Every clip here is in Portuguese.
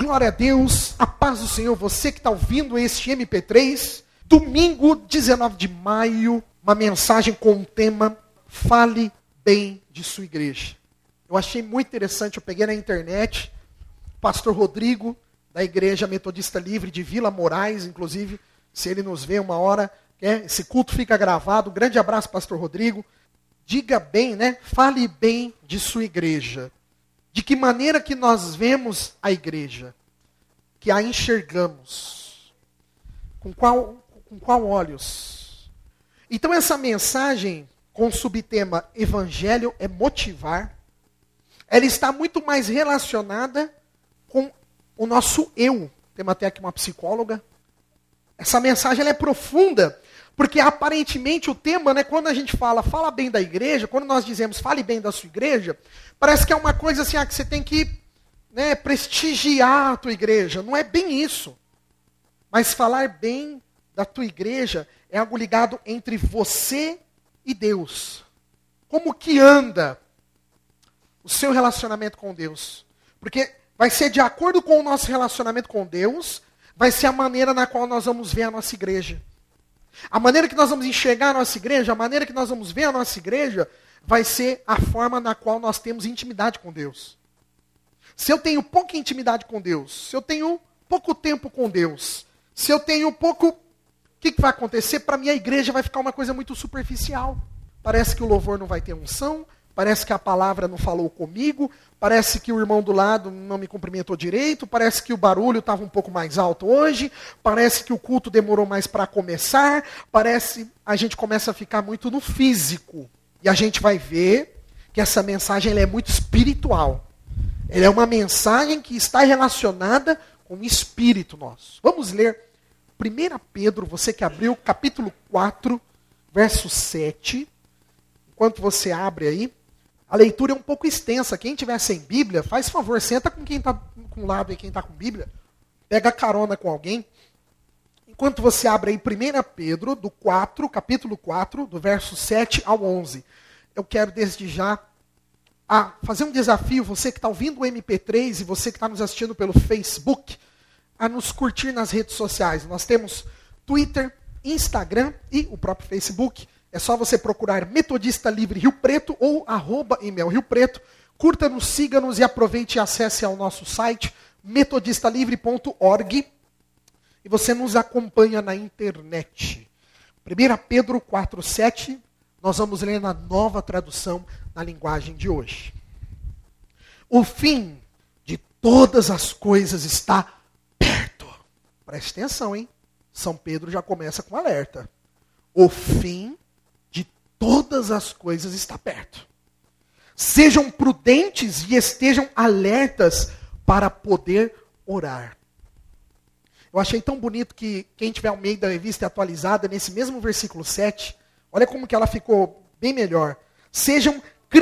Glória a Deus, a paz do Senhor, você que está ouvindo este MP3, domingo 19 de maio, uma mensagem com o tema Fale Bem de Sua Igreja. Eu achei muito interessante, eu peguei na internet, o pastor Rodrigo, da Igreja Metodista Livre de Vila Moraes, inclusive, se ele nos vê uma hora, esse culto fica gravado, grande abraço, pastor Rodrigo. Diga bem, fale bem de sua igreja. De que maneira que nós vemos a igreja? Que a enxergamos? Com qual olhos? Então essa mensagem com o subtema Evangelho é motivar. Ela está muito mais relacionada com o nosso eu. Temos até aqui uma psicóloga. Essa mensagem ela é profunda, porque aparentemente o tema, quando a gente fala bem da igreja, quando nós dizemos fale bem da sua igreja, parece que é uma coisa assim, que você tem que prestigiar a tua igreja. Não é bem isso. Mas falar bem da tua igreja é algo ligado entre você e Deus. Como que anda o seu relacionamento com Deus? Porque vai ser de acordo com o nosso relacionamento com Deus, vai ser a maneira na qual nós vamos ver a nossa igreja. A maneira que nós vamos enxergar a nossa igreja, a maneira que nós vamos ver a nossa igreja, vai ser a forma na qual nós temos intimidade com Deus. Se eu tenho pouca intimidade com Deus, se eu tenho pouco tempo com Deus, se eu tenho pouco... O que vai acontecer? Para mim a igreja vai ficar uma coisa muito superficial. Parece que o louvor não vai ter unção, parece que a palavra não falou comigo, parece que o irmão do lado não me cumprimentou direito, parece que o barulho estava um pouco mais alto hoje, parece que o culto demorou mais para começar, a gente começa a ficar muito no físico. E a gente vai ver que essa mensagem ela é muito espiritual. Ela é uma mensagem que está relacionada com o espírito nosso. Vamos ler 1 Pedro, você que abriu, capítulo 4, verso 7. Enquanto você abre aí, a leitura é um pouco extensa. Quem tiver sem Bíblia, faz favor, senta com quem está com o lado e quem está com Bíblia. Pega carona com alguém. Enquanto você abre aí 1 Pedro, do 4, capítulo 4, do verso 7 ao 11. Eu quero desde já fazer um desafio, você que está ouvindo o MP3 e você que está nos assistindo pelo Facebook, a nos curtir nas redes sociais. Nós temos Twitter, Instagram e o próprio Facebook. É só você procurar Metodista Livre Rio Preto ou @Emel Rio Preto. Curta-nos, siga-nos e aproveite e acesse ao nosso site metodistalivre.org e você nos acompanha na internet. 1 Pedro 4,7, nós vamos ler na nova tradução na linguagem de hoje. O fim de todas as coisas está perto. Preste atenção, hein? São Pedro já começa com alerta. O fim de todas as coisas está perto. Sejam prudentes e estejam alertas para poder orar. Eu achei tão bonito que quem tiver ao meio da revista atualizada, nesse mesmo versículo 7, olha como que ela ficou bem melhor. Sejam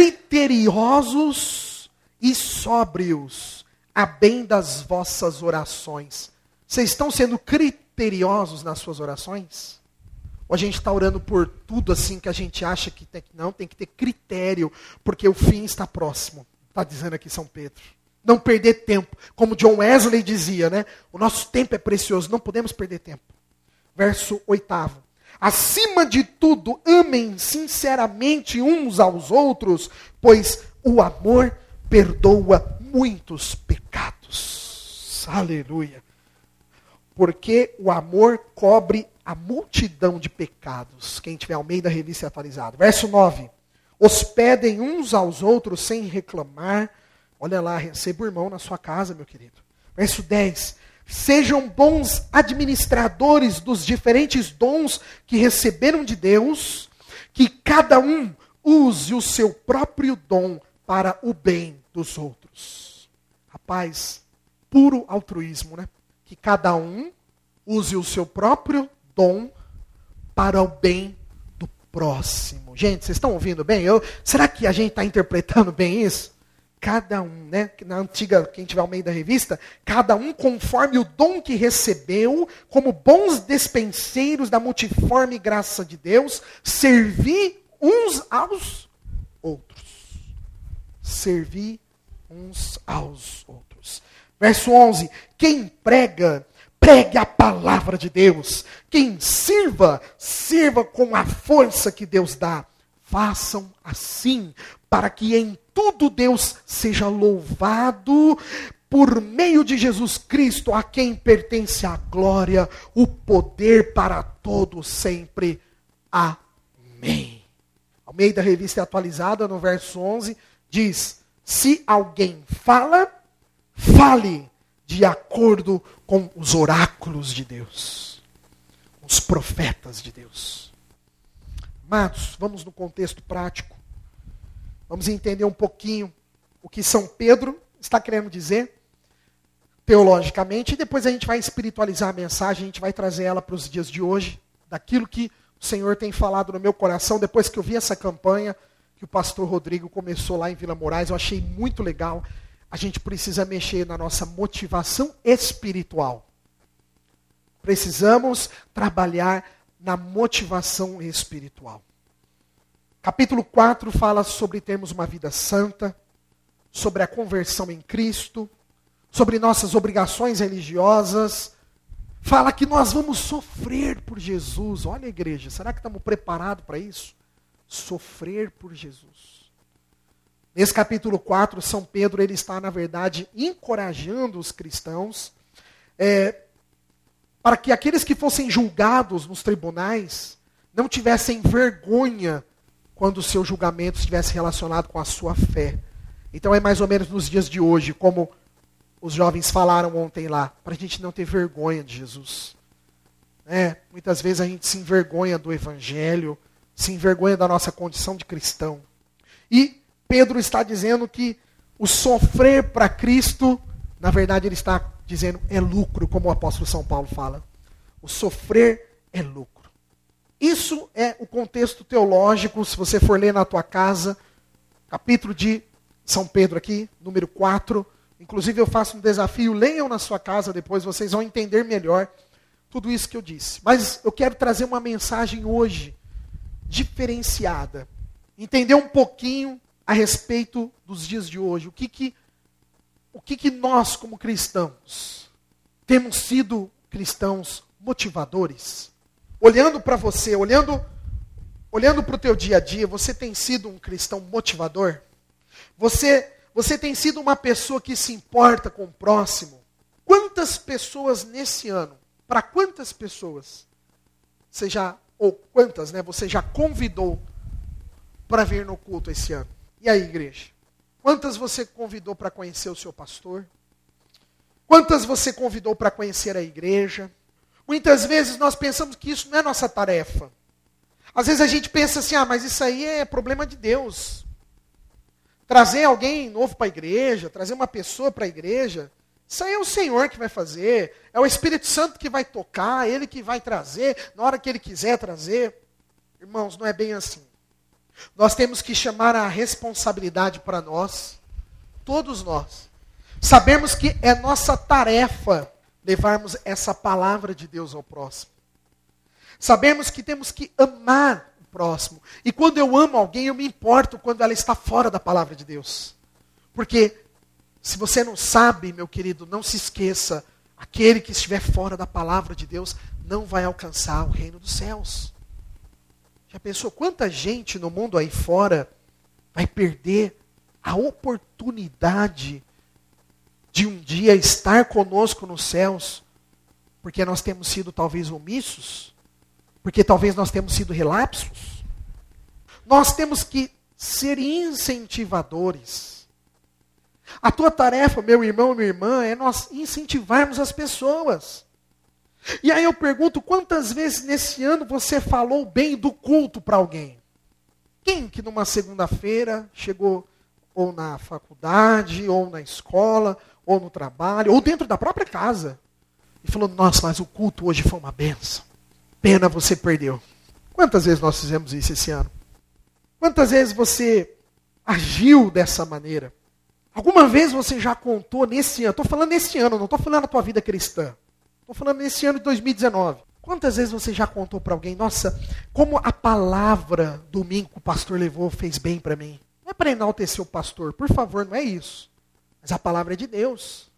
criteriosos e sóbrios a bem das vossas orações. Vocês estão sendo criteriosos nas suas orações? Ou a gente está orando por tudo assim que a gente acha que tem que ter critério, porque o fim está próximo. Está dizendo aqui São Pedro. Não perder tempo. Como John Wesley dizia, o nosso tempo é precioso, não podemos perder tempo. Verso 8. Acima de tudo, amem sinceramente uns aos outros, pois o amor perdoa muitos pecados. Aleluia. Porque o amor cobre a multidão de pecados. Quem tiver ao meio da revista atualizada. Verso 9. Hospedem uns aos outros sem reclamar. Olha lá, receba o irmão na sua casa, meu querido. Verso 10. Sejam bons administradores dos diferentes dons que receberam de Deus, que cada um use o seu próprio dom para o bem dos outros. Rapaz, puro altruísmo, Que cada um use o seu próprio dom para o bem do próximo. Gente, vocês estão ouvindo bem? Será que a gente está interpretando bem isso? Cada um, na antiga, quem tiver ao meio da revista, cada um conforme o dom que recebeu, como bons despenseiros da multiforme graça de Deus, servir uns aos outros. Servir uns aos outros. Verso 11, quem prega, pregue a palavra de Deus. Quem sirva, sirva com a força que Deus dá. Façam assim, para que em tudo Deus seja louvado por meio de Jesus Cristo, a quem pertence a glória, o poder para todos sempre. Amém. Almeida Revista Atualizada, no verso 11, diz: se alguém fala, fale de acordo com os oráculos de Deus, os profetas de Deus. Amados, vamos no contexto prático. Vamos entender um pouquinho o que São Pedro está querendo dizer teologicamente, e depois a gente vai espiritualizar a mensagem, a gente vai trazer ela para os dias de hoje, daquilo que o Senhor tem falado no meu coração, depois que eu vi essa campanha que o pastor Rodrigo começou lá em Vila Moraes, eu achei muito legal. A gente precisa mexer na nossa motivação espiritual. Precisamos trabalhar na motivação espiritual. Capítulo 4 fala sobre termos uma vida santa, sobre a conversão em Cristo, sobre nossas obrigações religiosas. Fala que nós vamos sofrer por Jesus. Olha, igreja, será que estamos preparados para isso? Sofrer por Jesus. Nesse capítulo 4, São Pedro ele está, na verdade, encorajando os cristãos para que aqueles que fossem julgados nos tribunais não tivessem vergonha quando o seu julgamento estivesse relacionado com a sua fé. Então é mais ou menos nos dias de hoje, como os jovens falaram ontem lá, para a gente não ter vergonha de Jesus. Muitas vezes a gente se envergonha do Evangelho, se envergonha da nossa condição de cristão. E Pedro está dizendo que o sofrer para Cristo, na verdade ele está dizendo, é lucro, como o apóstolo São Paulo fala. O sofrer é lucro. Isso é o contexto teológico, se você for ler na tua casa, capítulo de São Pedro aqui, número 4. Inclusive eu faço um desafio, leiam na sua casa depois, vocês vão entender melhor tudo isso que eu disse. Mas eu quero trazer uma mensagem hoje, diferenciada. Entender um pouquinho a respeito dos dias de hoje. O que nós, como cristãos, temos sido cristãos motivadores? Olhando para você, olhando para o teu dia a dia, você tem sido um cristão motivador? Você tem sido uma pessoa que se importa com o próximo? Quantas pessoas nesse ano, para quantas pessoas você já convidou para vir no culto esse ano? E aí, igreja? Quantas você convidou para conhecer o seu pastor? Quantas você convidou para conhecer a igreja? Muitas vezes nós pensamos que isso não é nossa tarefa. Às vezes a gente pensa assim, mas isso aí é problema de Deus. Trazer alguém novo para a igreja, trazer uma pessoa para a igreja, isso aí é o Senhor que vai fazer, é o Espírito Santo que vai tocar, Ele que vai trazer, na hora que Ele quiser trazer. Irmãos, não é bem assim. Nós temos que chamar a responsabilidade para nós, todos nós. Sabemos que é nossa tarefa levarmos essa palavra de Deus ao próximo. Sabemos que temos que amar o próximo. E quando eu amo alguém, eu me importo quando ela está fora da palavra de Deus. Porque se você não sabe, meu querido, não se esqueça, aquele que estiver fora da palavra de Deus não vai alcançar o reino dos céus. Já pensou quanta gente no mundo aí fora vai perder a oportunidade de um dia estar conosco nos céus, porque nós temos sido talvez omissos, porque talvez nós temos sido relapsos? Nós temos que ser incentivadores. A tua tarefa, meu irmão, minha irmã, é nós incentivarmos as pessoas. E aí eu pergunto, quantas vezes nesse ano você falou bem do culto para alguém? Quem que numa segunda-feira chegou ou na faculdade, ou na escola, ou no trabalho, ou dentro da própria casa, e falou, nossa, mas o culto hoje foi uma bênção. Pena você perdeu. Quantas vezes nós fizemos isso esse ano? Quantas vezes você agiu dessa maneira? Alguma vez você já contou nesse ano? Estou falando nesse ano, não estou falando da tua vida cristã. Estou falando nesse ano de 2019. Quantas vezes você já contou para alguém, nossa, como a palavra domingo que o pastor levou fez bem para mim? Não é para enaltecer o pastor, por favor, não é isso. Mas a palavra é de Deus.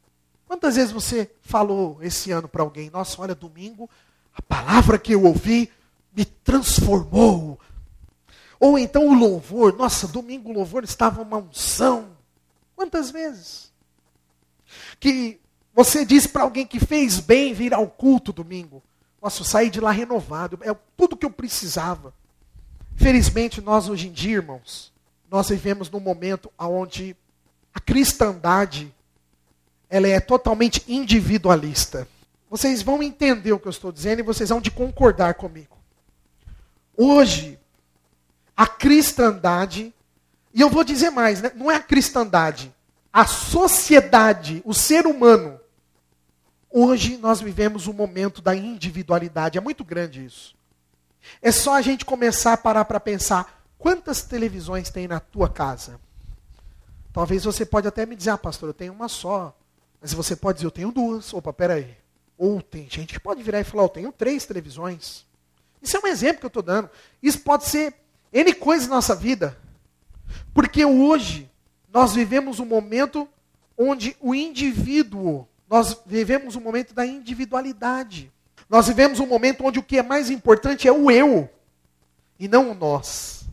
Quantas vezes você falou esse ano para alguém, nossa, olha, domingo, a palavra que eu ouvi me transformou. Ou então o louvor, nossa, domingo o louvor estava uma unção. Quantas vezes? Que você disse para alguém que fez bem vir ao culto domingo. Nossa, eu saí de lá renovado, é tudo que eu precisava. Felizmente nós hoje em dia, irmãos, nós vivemos num momento onde a cristandade ela é totalmente individualista. Vocês vão entender o que eu estou dizendo e vocês vão de concordar comigo. Hoje, a cristandade, e eu vou dizer mais, né? Não é a cristandade, a sociedade, o ser humano. Hoje nós vivemos um momento da individualidade, é muito grande isso. É só a gente começar a parar para pensar, quantas televisões tem na tua casa? Talvez você pode até me dizer, pastor, eu tenho uma só. Mas você pode dizer, eu tenho duas. Opa, peraí. Ou tem gente que pode virar e falar, eu tenho 3 televisões. Isso é um exemplo que eu estou dando. Isso pode ser N coisas na nossa vida. Porque hoje nós vivemos um momento onde o indivíduo, nós vivemos um momento da individualidade. Nós vivemos um momento onde o que é mais importante é o eu e não o nós.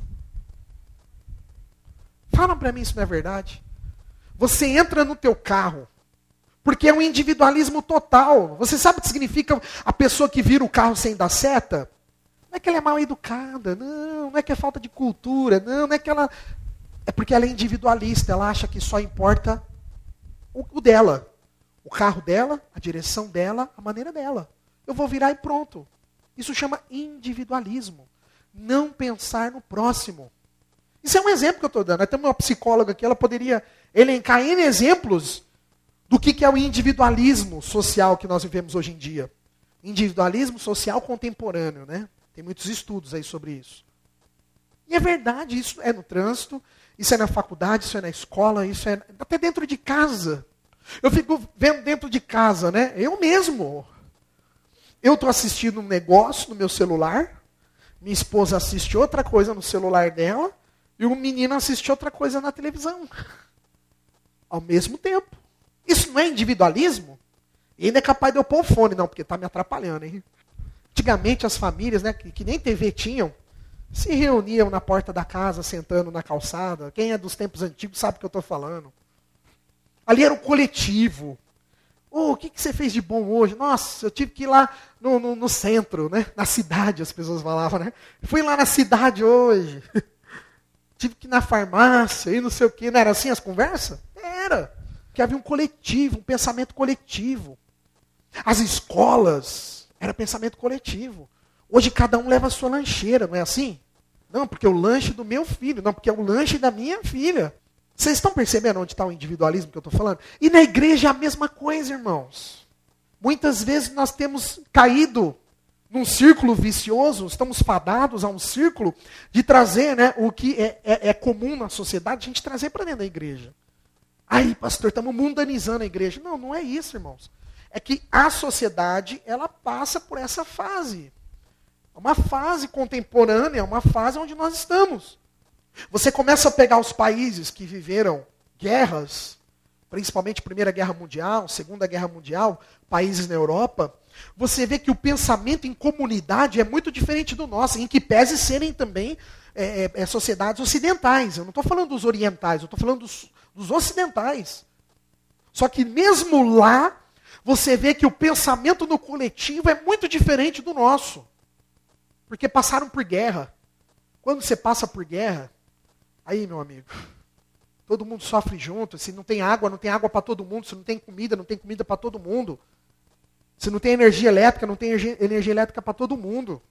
Fala para mim, isso não é verdade? Você entra no teu carro, porque é um individualismo total. Você sabe o que significa a pessoa que vira o carro sem dar seta? Não é que ela é mal educada, não é que é falta de cultura, não é que ela... É porque ela é individualista, ela acha que só importa o dela. O carro dela, a direção dela, a maneira dela. Eu vou virar e pronto. Isso chama individualismo. Não pensar no próximo. Isso é um exemplo que eu estou dando. Até uma psicóloga aqui, ela poderia elencar N exemplos do que é o individualismo social que nós vivemos hoje em dia. Individualismo social contemporâneo, né? Tem muitos estudos aí sobre isso. E é verdade, isso é no trânsito, isso é na faculdade, isso é na escola, isso é até dentro de casa. Eu fico vendo dentro de casa, né? Eu mesmo. Eu estou assistindo um negócio no meu celular, minha esposa assiste outra coisa no celular dela, e o menino assiste outra coisa na televisão. Ao mesmo tempo. Isso não é individualismo? E ainda é capaz de eu pôr o fone, não, porque está me atrapalhando, hein? Antigamente as famílias, né, que nem TV tinham, se reuniam na porta da casa, sentando na calçada. Quem é dos tempos antigos sabe o que eu estou falando. Ali era um coletivo. O que você fez de bom hoje? Nossa, eu tive que ir lá no centro, né? Na cidade, as pessoas falavam, né? Fui lá na cidade hoje. Tive que ir na farmácia e não sei o quê. Não era assim as conversas? Era. Porque havia um coletivo, um pensamento coletivo. As escolas, era pensamento coletivo. Hoje cada um leva a sua lancheira, não é assim? Não, porque é o lanche do meu filho. Não, porque é o lanche da minha filha. Vocês estão percebendo onde está o individualismo que eu estou falando? E na igreja é a mesma coisa, irmãos. Muitas vezes nós temos caído num círculo vicioso, estamos fadados a um círculo de trazer, né, o que é comum na sociedade, a gente trazer para dentro da igreja. Aí, pastor, estamos mundanizando a igreja. Não, não é isso, irmãos. É que a sociedade, ela passa por essa fase. É uma fase contemporânea, é uma fase onde nós estamos. Você começa a pegar os países que viveram guerras, principalmente Primeira Guerra Mundial, Segunda Guerra Mundial, países na Europa, você vê que o pensamento em comunidade é muito diferente do nosso, em que pese serem também sociedades ocidentais. Eu não estou falando dos orientais, eu estou falando dos ocidentais. Só que mesmo lá, você vê que o pensamento no coletivo é muito diferente do nosso. Porque passaram por guerra. Quando você passa por guerra, aí, meu amigo, todo mundo sofre junto. Se não tem água para todo mundo. Se não tem comida para todo mundo. Se não tem energia elétrica, não tem energia elétrica para todo mundo.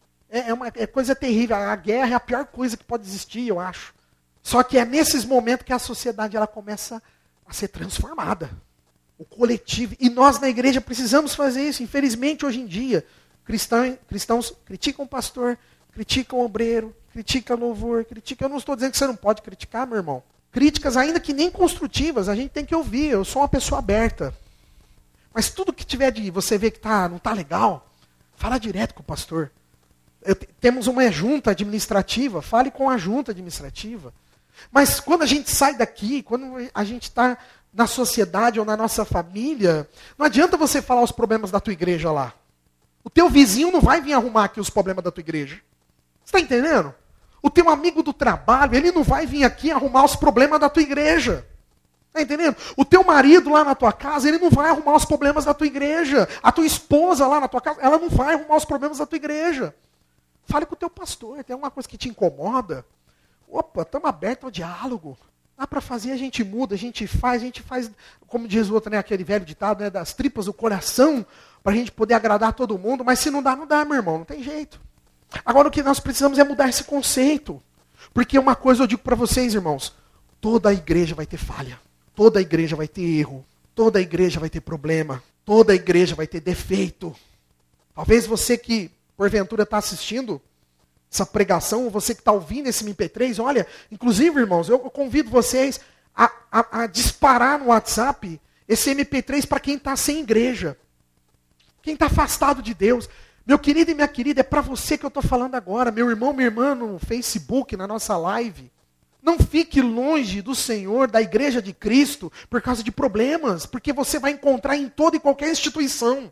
É coisa terrível. A guerra é a pior coisa que pode existir, eu acho. Só que é nesses momentos que a sociedade ela começa a ser transformada. O coletivo. E nós na igreja precisamos fazer isso. Infelizmente, hoje em dia, cristãos criticam o pastor, criticam o obreiro, criticam o louvor, criticam... Eu não estou dizendo que você não pode criticar, meu irmão. Críticas, ainda que nem construtivas, a gente tem que ouvir. Eu sou uma pessoa aberta. Mas tudo que tiver de você ver que não está legal, fala direto com o pastor. Temos uma junta administrativa, fale com a junta administrativa. Mas quando a gente sai daqui, quando a gente está na sociedade ou na nossa família, não adianta você falar os problemas da tua igreja lá. O teu vizinho não vai vir arrumar aqui os problemas da tua igreja. Você está entendendo? O teu amigo do trabalho, ele não vai vir aqui arrumar os problemas da tua igreja. Está entendendo? O teu marido lá na tua casa, ele não vai arrumar os problemas da tua igreja. A tua esposa lá na tua casa, ela não vai arrumar os problemas da tua igreja. Fale com o teu pastor, tem alguma coisa que te incomoda? Opa, estamos abertos ao diálogo. Dá para fazer, a gente muda, a gente faz, como diz o outro, né, aquele velho ditado, né, das tripas do coração, para a gente poder agradar todo mundo, mas se não dá, não dá, meu irmão, não tem jeito. Agora o que nós precisamos é mudar esse conceito. Porque uma coisa eu digo para vocês, irmãos, toda a igreja vai ter falha, toda a igreja vai ter erro, toda a igreja vai ter problema, toda a igreja vai ter defeito. Talvez você que, porventura, está assistindo essa pregação, ou você que está ouvindo esse MP3, olha, inclusive, irmãos, eu convido vocês a disparar no WhatsApp esse MP3 para quem está sem igreja, quem está afastado de Deus. Meu querido e minha querida, é para você que eu estou falando agora, meu irmão, minha irmã, no Facebook, na nossa live. Não fique longe do Senhor, da igreja de Cristo, por causa de problemas, porque você vai encontrar em toda e qualquer instituição.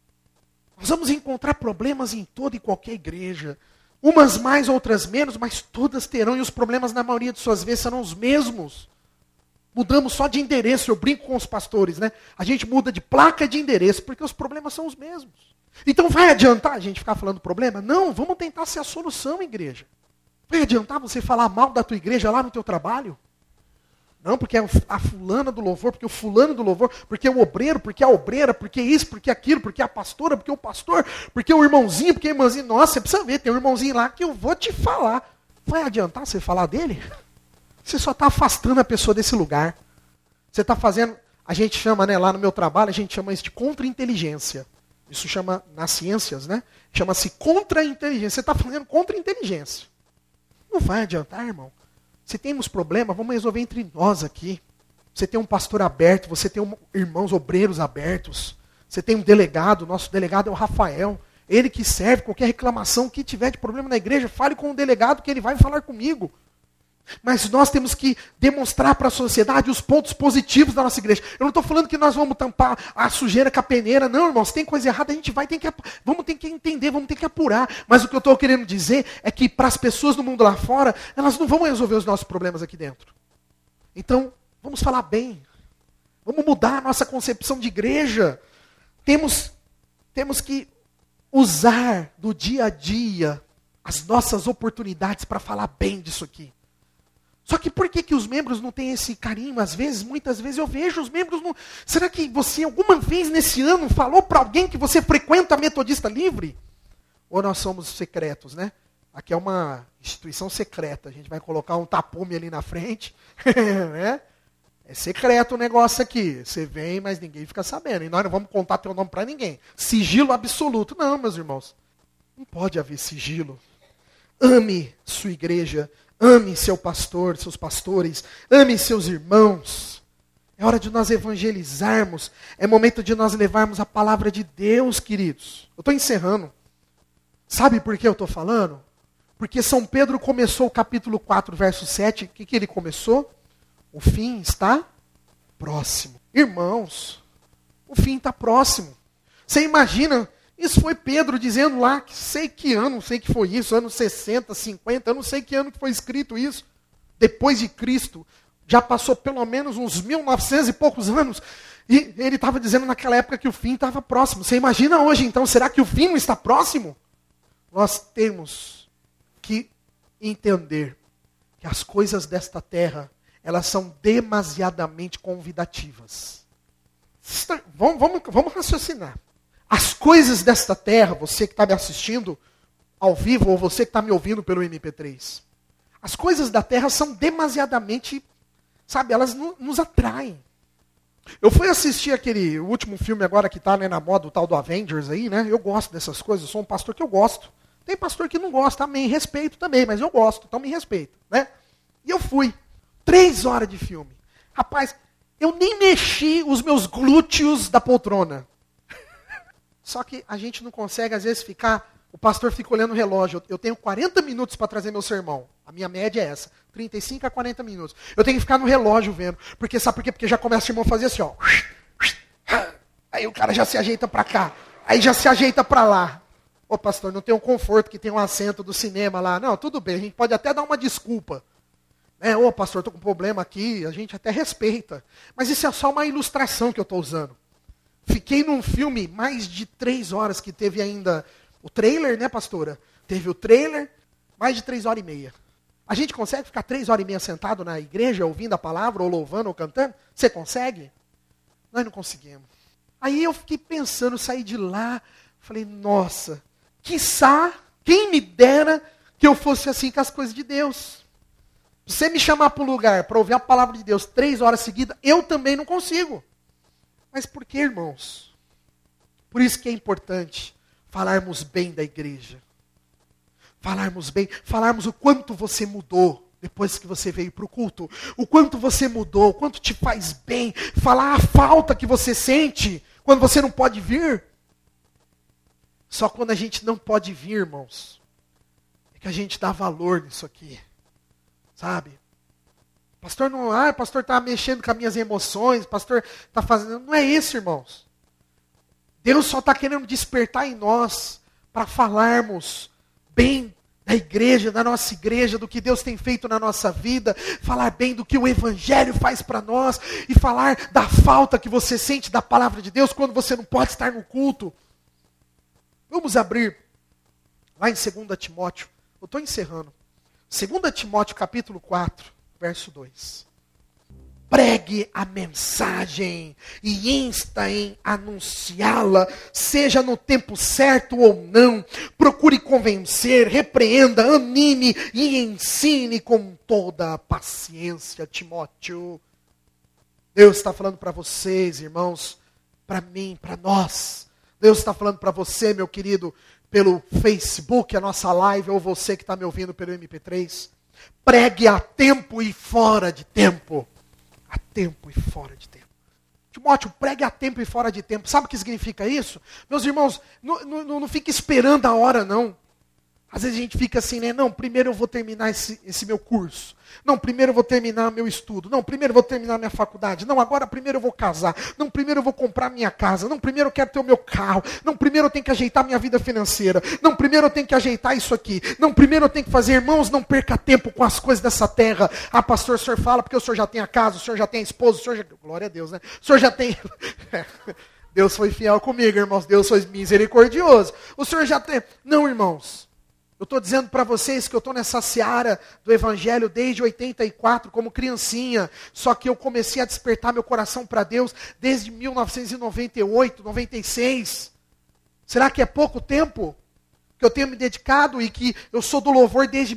Nós vamos encontrar problemas em toda e qualquer igreja. Umas mais, outras menos, mas todas terão, e os problemas na maioria de suas vezes serão os mesmos. Mudamos só de endereço, eu brinco com os pastores, né? A gente muda de placa de endereço, porque os problemas são os mesmos. Então vai adiantar a gente ficar falando problema? Não, vamos tentar ser a solução, igreja. Vai adiantar você falar mal da tua igreja lá no teu trabalho? Não, porque é a fulana do louvor, porque o fulano do louvor, porque o obreiro, porque a obreira, porque isso, porque aquilo, porque a pastora, porque o pastor, porque o irmãozinho, porque a irmãzinha. Nossa, você precisa ver, tem um irmãozinho lá que eu vou te falar. Vai adiantar você falar dele? Você só está afastando a pessoa desse lugar. Você está fazendo, a gente chama, né, lá no meu trabalho, a gente chama isso de contra-inteligência. Isso chama, nas ciências, né? Chama-se contra-inteligência. Você está fazendo contra-inteligência. Não vai adiantar, irmão. Se temos problema, vamos resolver entre nós aqui. Você tem um pastor aberto, você tem irmãos obreiros abertos. Você tem um delegado, nosso delegado é o Rafael. Ele que serve, qualquer reclamação que tiver de problema na igreja, fale com o delegado que ele vai falar comigo. Mas nós temos que demonstrar para a sociedade os pontos positivos da nossa igreja. Eu não estou falando que nós vamos tampar a sujeira com a peneira. Não, irmãos, se tem coisa errada, a gente vamos ter que entender, vamos ter que apurar. Mas o que eu estou querendo dizer é que para as pessoas no mundo lá fora, elas não vão resolver os nossos problemas aqui dentro. Então, vamos falar bem. Vamos mudar a nossa concepção de igreja. Temos que usar do dia a dia as nossas oportunidades para falar bem disso aqui. Só que por que os membros não têm esse carinho? Às vezes, muitas vezes eu vejo os membros não... Será que você alguma vez nesse ano falou para alguém que você frequenta a Metodista Livre? Ou nós somos secretos, né? Aqui é uma instituição secreta. A gente vai colocar um tapume ali na frente. Né? É secreto o negócio aqui. Você vem, mas ninguém fica sabendo. E nós não vamos contar teu nome para ninguém. Sigilo absoluto. Não, meus irmãos. Não pode haver sigilo. Ame sua igreja. Ame seu pastor, seus pastores, ame seus irmãos. É hora de nós evangelizarmos. É momento de nós levarmos a palavra de Deus, queridos. Eu estou encerrando. Sabe por que eu estou falando? Porque São Pedro começou o capítulo 4, verso 7. O que ele começou? O fim está próximo. Irmãos, o fim está próximo. Você imagina... Isso foi Pedro dizendo lá, que sei que ano, não sei que foi isso, anos 60, 50, eu não sei que ano que foi escrito isso. Depois de Cristo, já passou pelo menos uns 1900 e poucos anos. E ele estava dizendo naquela época que o fim estava próximo. Você imagina hoje, então, será que o fim não está próximo? Nós temos que entender que as coisas desta terra, elas são demasiadamente convidativas. Vamos raciocinar. As coisas desta terra, você que está me assistindo ao vivo, ou você que está me ouvindo pelo MP3, as coisas da terra são demasiadamente, sabe, elas nos atraem. Eu fui assistir aquele último filme agora que está, né, na moda, o tal do Avengers aí, né? Eu gosto dessas coisas, eu sou um pastor que eu gosto. Tem pastor que não gosta, amém, respeito também, mas eu gosto, então me respeita, né? E eu fui, 3 horas de filme. Rapaz, eu nem mexi os meus glúteos da poltrona. Só que a gente não consegue, às vezes, ficar o pastor fica olhando o relógio. Eu tenho 40 minutos para trazer meu sermão. A minha média é essa, 35 a 40 minutos. Eu tenho que ficar no relógio vendo. Porque sabe por quê? Porque já começa o irmão a fazer assim, ó. Aí o cara já se ajeita para cá. Aí já se ajeita para lá. Ô pastor, não tem um conforto que tem um assento do cinema lá. Não, tudo bem, a gente pode até dar uma desculpa. Ô pastor, estou com um problema aqui, a gente até respeita. Mas isso é só uma ilustração que eu estou usando. Fiquei num filme mais de 3 horas que teve ainda o trailer, né, pastora? Teve o trailer, mais de 3 horas e meia. A gente consegue ficar 3 horas e meia sentado na igreja, ouvindo a palavra, ou louvando, ou cantando? Você consegue? Nós não conseguimos. Aí eu fiquei pensando, saí de lá, falei, nossa, quiçá, quem me dera que eu fosse assim com as coisas de Deus. Se você me chamar para um lugar para ouvir a palavra de Deus 3 horas seguidas, eu também não consigo. Mas por que, irmãos? Por isso que é importante falarmos bem da igreja. Falarmos bem, falarmos o quanto você mudou depois que você veio para o culto. O quanto você mudou, o quanto te faz bem. Falar a falta que você sente quando você não pode vir. Só quando a gente não pode vir, irmãos, é que a gente dá valor nisso aqui. Sabe? Pastor não, pastor está mexendo com as minhas emoções, pastor está fazendo. Não é isso, irmãos. Deus só está querendo despertar em nós para falarmos bem da igreja, da nossa igreja, do que Deus tem feito na nossa vida, falar bem do que o Evangelho faz para nós, e falar da falta que você sente da palavra de Deus quando você não pode estar no culto. Vamos abrir lá em 2 Timóteo, eu estou encerrando. 2 Timóteo capítulo 4, verso 2. Pregue a mensagem e insta em anunciá-la, seja no tempo certo ou não. Procure convencer, repreenda, anime e ensine com toda a paciência, Timóteo. Deus está falando para vocês, irmãos, para mim, para nós. Deus está falando para você, meu querido, pelo Facebook, a nossa live, ou você que está me ouvindo pelo MP3. Pregue a tempo e fora de tempo. A tempo e fora de tempo. Timóteo, pregue a tempo e fora de tempo. Sabe o que significa isso? Meus irmãos, não fique esperando a hora, não. Às vezes a gente fica assim, né? Não, primeiro eu vou terminar esse meu curso. Não, primeiro eu vou terminar meu estudo. Não, primeiro eu vou terminar minha faculdade. Não, agora primeiro eu vou casar. Não, primeiro eu vou comprar minha casa. Não, primeiro eu quero ter o meu carro. Não, primeiro eu tenho que ajeitar minha vida financeira. Não, primeiro eu tenho que ajeitar isso aqui. Não, primeiro eu tenho que fazer, irmãos, não perca tempo com as coisas dessa terra. Ah, pastor, o senhor fala porque o senhor já tem a casa, o senhor já tem a esposa, o senhor já... Glória a Deus, né? O senhor já tem... Deus foi fiel comigo, irmãos. Deus foi misericordioso. O senhor já tem... Não, irmãos. Eu estou dizendo para vocês que eu estou nessa seara do Evangelho desde 84, como criancinha. Só que eu comecei a despertar meu coração para Deus desde 1998, 96. Será que é pouco tempo que eu tenho me dedicado e que eu sou do louvor desde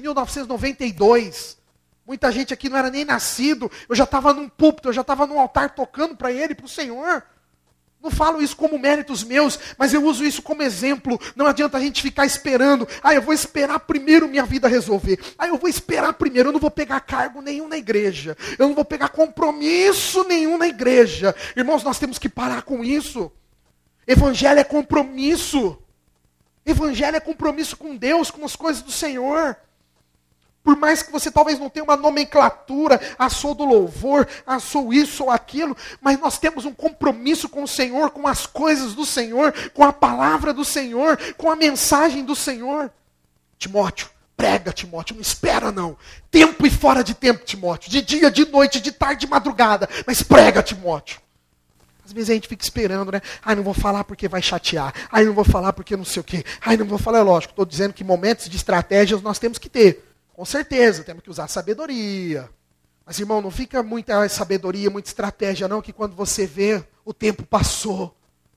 1992? Muita gente aqui não era nem nascido. Eu já estava num púlpito, eu já estava num altar tocando para Ele, para o Senhor. Não falo isso como méritos meus, mas eu uso isso como exemplo. Não adianta a gente ficar esperando. Eu vou esperar primeiro minha vida resolver. Eu vou esperar primeiro. Eu não vou pegar cargo nenhum na igreja. Eu não vou pegar compromisso nenhum na igreja. Irmãos, nós temos que parar com isso. Evangelho é compromisso. Evangelho é compromisso com Deus, com as coisas do Senhor. Por mais que você talvez não tenha uma nomenclatura, sou do louvor, sou isso ou aquilo, mas nós temos um compromisso com o Senhor, com as coisas do Senhor, com a palavra do Senhor, com a mensagem do Senhor. Timóteo, prega, Timóteo, não espera não. Tempo e fora de tempo, Timóteo. De dia, de noite, de tarde, de madrugada. Mas prega, Timóteo. Às vezes a gente fica esperando, né? Não vou falar porque vai chatear. Não vou falar porque não sei o quê. Não vou falar, é lógico. Estou dizendo que momentos de estratégias nós temos que ter. Com certeza, temos que usar sabedoria. Mas, irmão, não fica muita sabedoria, muita estratégia, não, que quando você vê, o tempo passou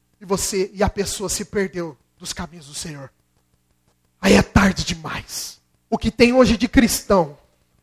e a pessoa se perdeu dos caminhos do Senhor. Aí é tarde demais. O que tem hoje de cristão,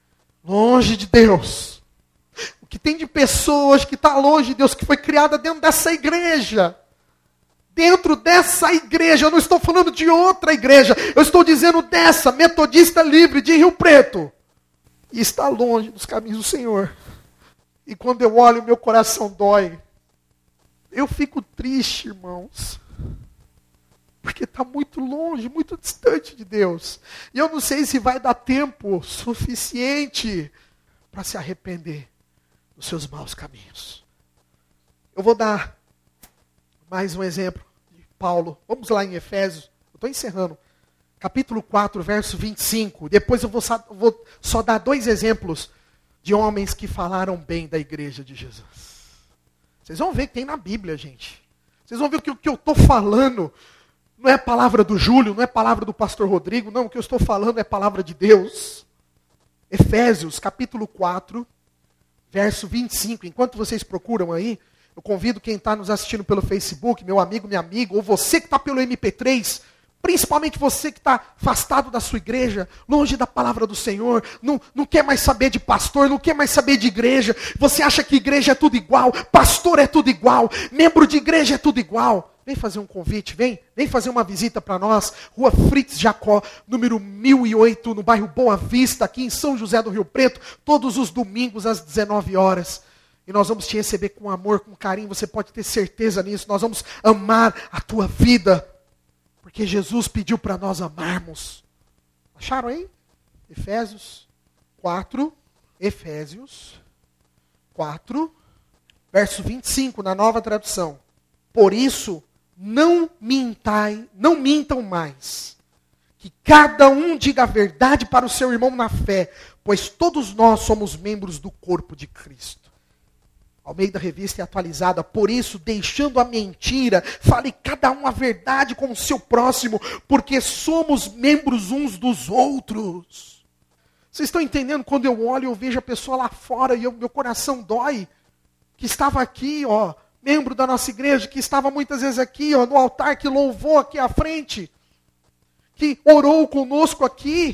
longe de Deus, o que tem de pessoa hoje que está longe de Deus, que foi criada dentro dessa igreja, dentro dessa igreja, eu não estou falando de outra igreja, eu estou dizendo dessa, Metodista Livre de Rio Preto, e está longe dos caminhos do Senhor. E quando eu olho, meu coração dói. Eu fico triste, irmãos. Porque está muito longe, muito distante de Deus. E eu não sei se vai dar tempo suficiente para se arrepender dos seus maus caminhos. Eu vou dar mais um exemplo de Paulo. Vamos lá em Efésios. Eu estou encerrando. Capítulo 4, verso 25. Depois eu vou só dar 2 exemplos de homens que falaram bem da igreja de Jesus. Vocês vão ver que tem na Bíblia, gente. Vocês vão ver que o que eu estou falando não é palavra do Júlio, não é palavra do pastor Rodrigo. Não, o que eu estou falando é palavra de Deus. Efésios, capítulo 4, verso 25. Enquanto vocês procuram aí, eu convido quem está nos assistindo pelo Facebook, meu amigo, minha amiga, ou você que está pelo MP3, principalmente você que está afastado da sua igreja, longe da palavra do Senhor, não quer mais saber de pastor, não quer mais saber de igreja, você acha que igreja é tudo igual, pastor é tudo igual, membro de igreja é tudo igual. Vem fazer um convite, vem fazer uma visita para nós, Rua Fritz Jacó, número 1008, no bairro Boa Vista, aqui em São José do Rio Preto, todos os domingos às 19 horas. E nós vamos te receber com amor, com carinho, você pode ter certeza nisso, nós vamos amar a tua vida. Porque Jesus pediu para nós amarmos. Acharam aí? Efésios 4, verso 25, na Nova Tradução. Por isso, não mintam mais. Que cada um diga a verdade para o seu irmão na fé, pois todos nós somos membros do corpo de Cristo. Almeida Revista e Atualizada. Por isso, deixando a mentira, fale cada um a verdade com o seu próximo, porque somos membros uns dos outros. Vocês estão entendendo? Quando eu olho, eu vejo a pessoa lá fora e meu coração dói, que estava aqui, membro da nossa igreja, que estava muitas vezes aqui, no altar, que louvou aqui à frente, que orou conosco aqui.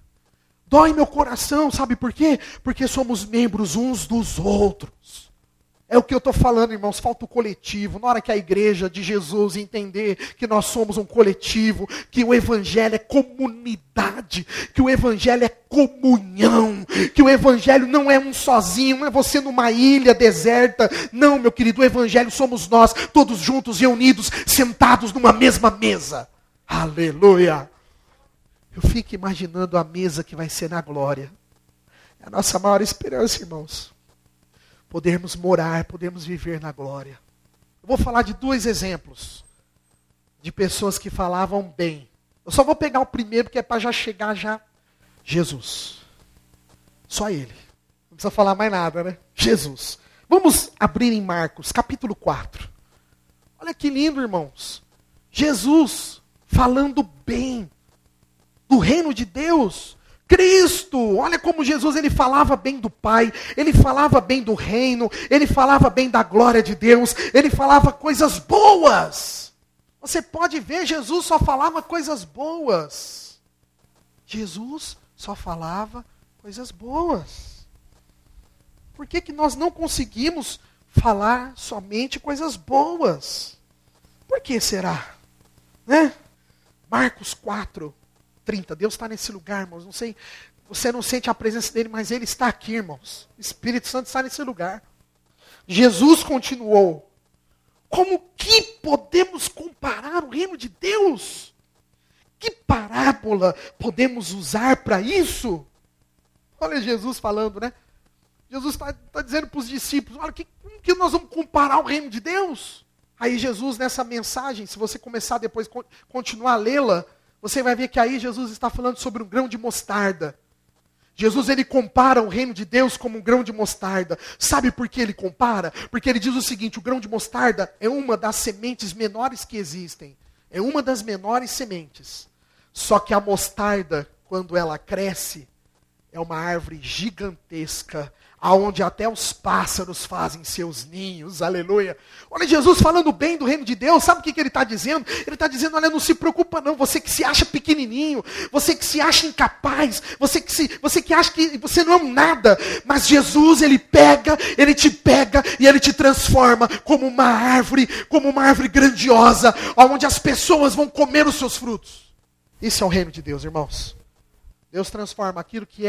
Dói meu coração, sabe por quê? Porque somos membros uns dos outros. É o que eu estou falando, irmãos, falta o coletivo. Na hora que a igreja de Jesus entender que nós somos um coletivo, que o evangelho é comunidade, que o evangelho é comunhão, que o evangelho não é um sozinho, não é você numa ilha deserta. Não, meu querido, o evangelho somos nós, todos juntos, reunidos, sentados numa mesma mesa. Aleluia! Eu fico imaginando a mesa que vai ser na glória. É a nossa maior esperança, irmãos. Podermos morar, podermos viver na glória. Eu vou falar de 2 exemplos de pessoas que falavam bem. Eu só vou pegar o primeiro, que é para já chegar já. Jesus. Só ele. Não precisa falar mais nada, né? Jesus. Vamos abrir em Marcos, capítulo 4. Olha que lindo, irmãos. Jesus falando bem do reino de Deus. Cristo, olha como Jesus ele falava bem do Pai, ele falava bem do reino, ele falava bem da glória de Deus, ele falava coisas boas. Você pode ver, Jesus só falava coisas boas. Jesus só falava coisas boas. Por que nós não conseguimos falar somente coisas boas? Por que será? Né? Marcos 4. 30. Deus está nesse lugar, irmãos. Não sei, você não sente a presença dele, mas ele está aqui, irmãos. O Espírito Santo está nesse lugar. Jesus continuou. Como que podemos comparar o reino de Deus? Que parábola podemos usar para isso? Olha Jesus falando, né? Jesus está dizendo para os discípulos, olha, como que nós vamos comparar o reino de Deus? Aí Jesus, nessa mensagem, se você começar depois, continuar a lê-la, você vai ver que aí Jesus está falando sobre um grão de mostarda. Jesus ele compara o reino de Deus como um grão de mostarda. Sabe por que ele compara? Porque ele diz o seguinte, o grão de mostarda é uma das sementes menores que existem. É uma das menores sementes. Só que a mostarda, quando ela cresce, é uma árvore gigantesca, aonde até os pássaros fazem seus ninhos, aleluia. Olha Jesus falando bem do reino de Deus, sabe o que ele está dizendo? Ele está dizendo, olha, não se preocupa não, você que se acha pequenininho, você que se acha incapaz, você que acha que você não é um nada, mas Jesus, ele te pega e ele te transforma como uma árvore grandiosa, onde as pessoas vão comer os seus frutos. Isso é o reino de Deus, irmãos. Deus transforma aquilo que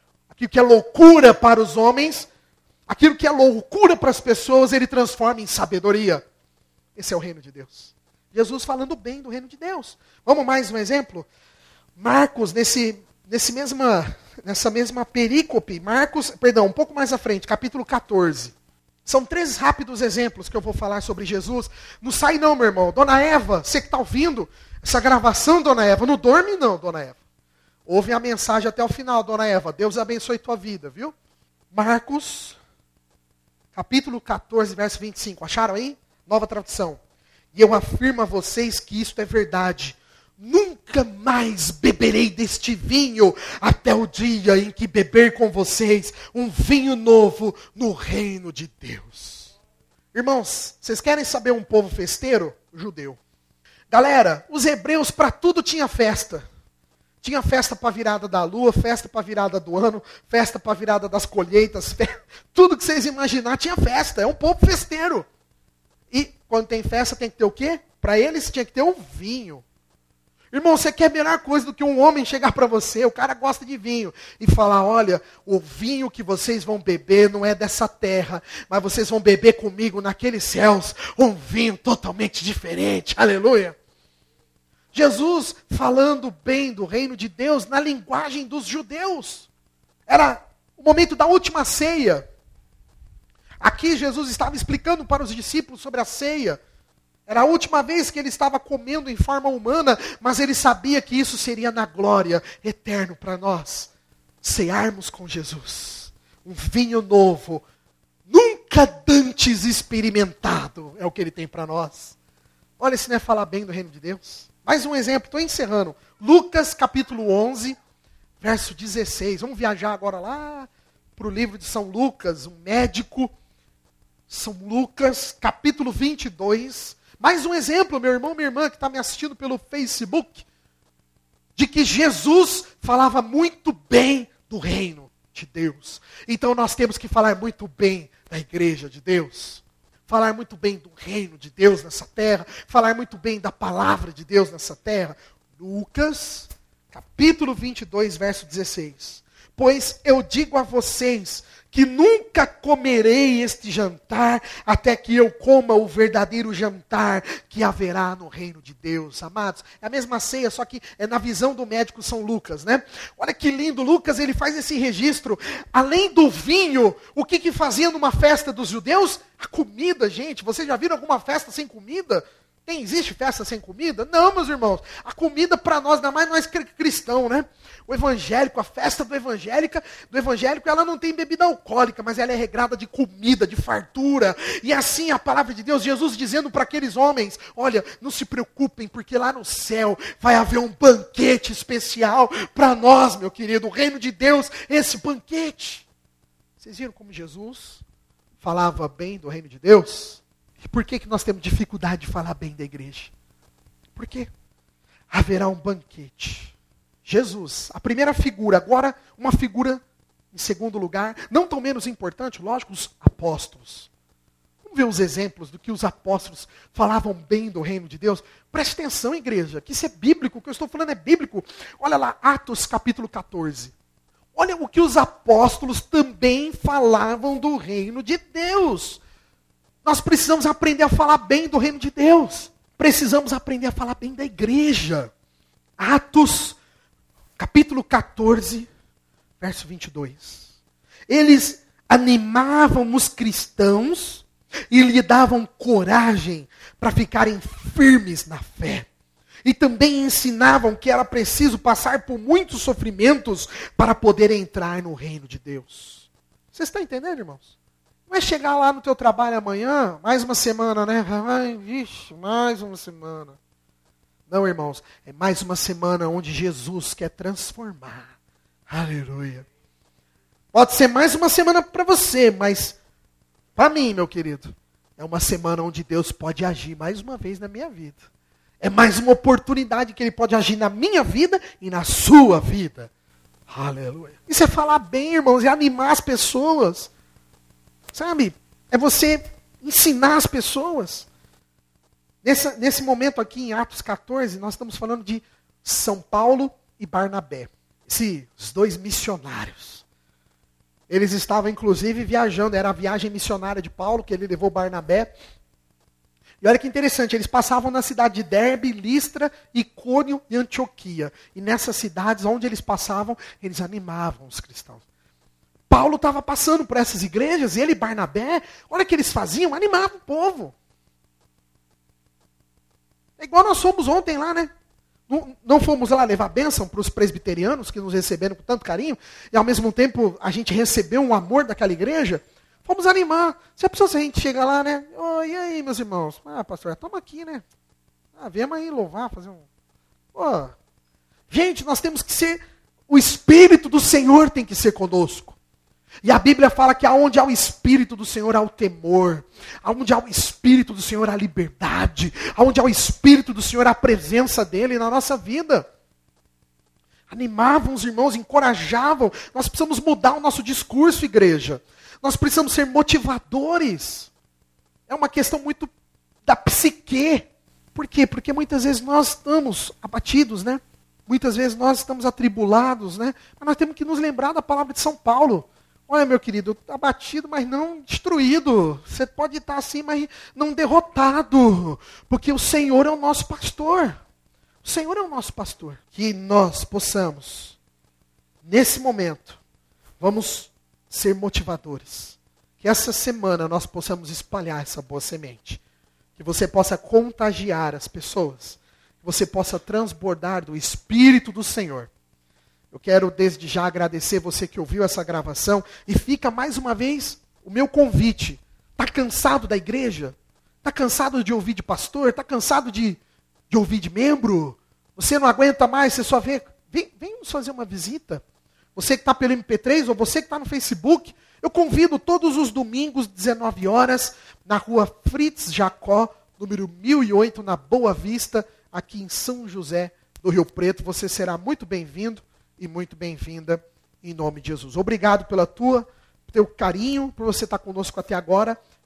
é loucura para os homens, aquilo que é loucura para as pessoas, ele transforma em sabedoria. Esse é o reino de Deus. Jesus falando bem do reino de Deus. Vamos mais um exemplo? Marcos, nessa mesma perícope, um pouco mais à frente, capítulo 14. São 3 rápidos exemplos que eu vou falar sobre Jesus. Não sai não, meu irmão. Dona Eva, você que está ouvindo essa gravação, Dona Eva, não dorme não, Dona Eva. Ouve a mensagem até o final, Dona Eva. Deus abençoe tua vida, viu? Marcos, capítulo 14, verso 25. Acharam aí? Nova tradução. E eu afirmo a vocês que isto é verdade. Nunca mais beberei deste vinho até o dia em que beber com vocês um vinho novo no reino de Deus. Irmãos, vocês querem saber um povo festeiro? Judeu. Galera, os hebreus para tudo tinha festa. Tinha festa para a virada da lua, festa para a virada do ano, festa para a virada das colheitas, tudo que vocês imaginar tinha festa. É um povo festeiro. E quando tem festa tem que ter o quê? Para eles tinha que ter um vinho. Irmão, você quer a melhor coisa do que um homem chegar para você, o cara gosta de vinho, e falar, olha, o vinho que vocês vão beber não é dessa terra, mas vocês vão beber comigo naqueles céus, um vinho totalmente diferente, aleluia. Jesus falando bem do reino de Deus na linguagem dos judeus. Era o momento da última ceia. Aqui Jesus estava explicando para os discípulos sobre a ceia. Era a última vez que ele estava comendo em forma humana, mas ele sabia que isso seria na glória eterno para nós. Cearmos com Jesus. Um vinho novo, nunca dantes experimentado, é o que ele tem para nós. Olha, se não é falar bem do reino de Deus. Mais um exemplo, estou encerrando. Lucas capítulo 11, verso 16. Vamos viajar agora lá para o livro de São Lucas, um médico. São Lucas, capítulo 22. Mais um exemplo, meu irmão, minha irmã, que está me assistindo pelo Facebook, de que Jesus falava muito bem do reino de Deus. Então nós temos que falar muito bem da igreja de Deus. Falar muito bem do reino de Deus nessa terra. Falar muito bem da palavra de Deus nessa terra. Lucas, capítulo 22, verso 16. Pois eu digo a vocês que nunca comerei este jantar até que eu coma o verdadeiro jantar que haverá no reino de Deus. Amados, é a mesma ceia, só que é na visão do médico São Lucas, né? Olha que lindo, Lucas, ele faz esse registro. Além do vinho, o que fazia numa festa dos judeus? A comida, gente. Vocês já viram alguma festa sem comida? Existe festa sem comida? Não, meus irmãos. A comida para nós, ainda mais nós cristãos, né? O evangélico, a festa do evangélico, ela não tem bebida alcoólica, mas ela é regrada de comida, de fartura. E assim a palavra de Deus, Jesus dizendo para aqueles homens, olha, não se preocupem, porque lá no céu vai haver um banquete especial para nós, meu querido. O reino de Deus, esse banquete. Vocês viram como Jesus falava bem do reino de Deus? E por que nós temos dificuldade de falar bem da igreja? Por quê? Haverá um banquete. Jesus, a primeira figura, agora uma figura em segundo lugar, não tão menos importante, lógico, os apóstolos. Vamos ver os exemplos do que os apóstolos falavam bem do reino de Deus. Preste atenção, igreja, que isso é bíblico, o que eu estou falando é bíblico. Olha lá, Atos capítulo 14. Olha o que os apóstolos também falavam do reino de Deus. Nós precisamos aprender a falar bem do reino de Deus. Precisamos aprender a falar bem da igreja. Atos, capítulo 14, verso 22. Eles animavam os cristãos e lhe davam coragem para ficarem firmes na fé. E também ensinavam que era preciso passar por muitos sofrimentos para poder entrar no reino de Deus. Vocês estão entendendo, irmãos? Não é chegar lá no teu trabalho amanhã, mais uma semana, né? Ai, vixe, mais uma semana. Não, irmãos, é mais uma semana onde Jesus quer transformar. Aleluia. Pode ser mais uma semana para você, mas para mim, meu querido, é uma semana onde Deus pode agir mais uma vez na minha vida. É mais uma oportunidade que Ele pode agir na minha vida e na sua vida. Aleluia. Isso é falar bem, irmãos, é animar as pessoas. Sabe? É você ensinar as pessoas. Nesse momento aqui em Atos 14, nós estamos falando de São Paulo e Barnabé. Esses dois missionários. Eles estavam, inclusive, viajando. Era a viagem missionária de Paulo, que ele levou Barnabé. E olha que interessante, eles passavam na cidade de Derbe, Listra, Icônio e Antioquia. E nessas cidades onde eles passavam, eles animavam os cristãos. Paulo estava passando por essas igrejas, ele e Barnabé, olha o que eles faziam, animavam o povo. É igual nós fomos ontem lá, né? Não fomos lá levar bênção para os presbiterianos que nos receberam com tanto carinho, e ao mesmo tempo a gente recebeu um amor daquela igreja. Fomos animar. Se a gente chega lá, né? Oh, e aí, meus irmãos? Ah, pastor, estamos aqui, né? Viemos aí louvar, fazer um... Oh. Gente, nós temos que ser... O Espírito do Senhor tem que ser conosco. E a Bíblia fala que aonde há o Espírito do Senhor há o temor. Aonde há o Espírito do Senhor há a liberdade. Aonde há o Espírito do Senhor há a presença dEle na nossa vida. Animavam os irmãos, encorajavam. Nós precisamos mudar o nosso discurso, igreja. Nós precisamos ser motivadores. É uma questão muito da psique. Por quê? Porque muitas vezes nós estamos abatidos, né? Muitas vezes nós estamos atribulados, né? Mas nós temos que nos lembrar da palavra de São Paulo. Olha, meu querido, abatido, mas não destruído. Você pode estar assim, mas não derrotado. Porque o Senhor é o nosso pastor. O Senhor é o nosso pastor. Que nós possamos, nesse momento, vamos ser motivadores. Que essa semana nós possamos espalhar essa boa semente. Que você possa contagiar as pessoas. Que você possa transbordar do Espírito do Senhor. Eu quero desde já agradecer você que ouviu essa gravação. E fica mais uma vez o meu convite. Está cansado da igreja? Está cansado de ouvir de pastor? Está cansado de ouvir de membro? Você não aguenta mais, você só vê... Vem nos fazer uma visita. Você que está pelo MP3 ou você que está no Facebook, eu convido todos os domingos, 19 horas, na rua Fritz Jacó, número 1008, na Boa Vista, aqui em São José do Rio Preto. Você será muito bem-vindo e muito bem-vinda em nome de Jesus. Obrigado pelo teu carinho, por você estar conosco até agora.